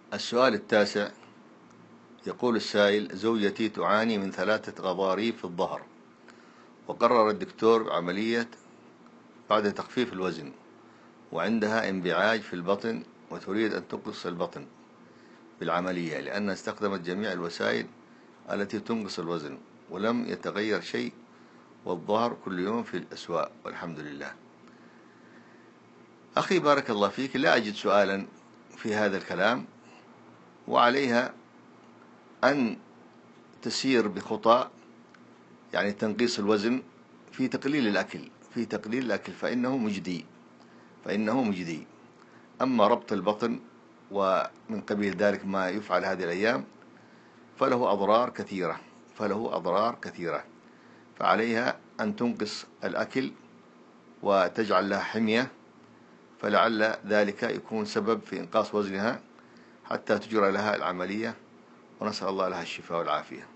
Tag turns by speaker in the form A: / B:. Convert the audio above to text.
A: السؤال التاسع، يقول السائل: زوجتي تعاني من 3 غضاريف في الظهر، وقرر الدكتور بعملية بعد تخفيف الوزن، وعندها انبعاج في البطن، وتريد أن تنقص البطن بالعملية لأنها استخدمت جميع الوسائل التي تنقص الوزن ولم يتغير شيء، والظهر كل يوم في الأسواء والحمد لله. أخي بارك الله فيك، لا أجد سؤالا في هذا الكلام، وعليها أن تسير بخطى يعني تنقيص الوزن في تقليل الأكل فإنه مجدي. أما ربط البطن ومن قبيل ذلك ما يفعل هذه الأيام فله أضرار كثيرة، فعليها أن تنقص الأكل وتجعل لها حمية، فلعل ذلك يكون سبب في إنقاص وزنها حتى تجرى لها العملية، ونسأل الله لها الشفاء والعافية.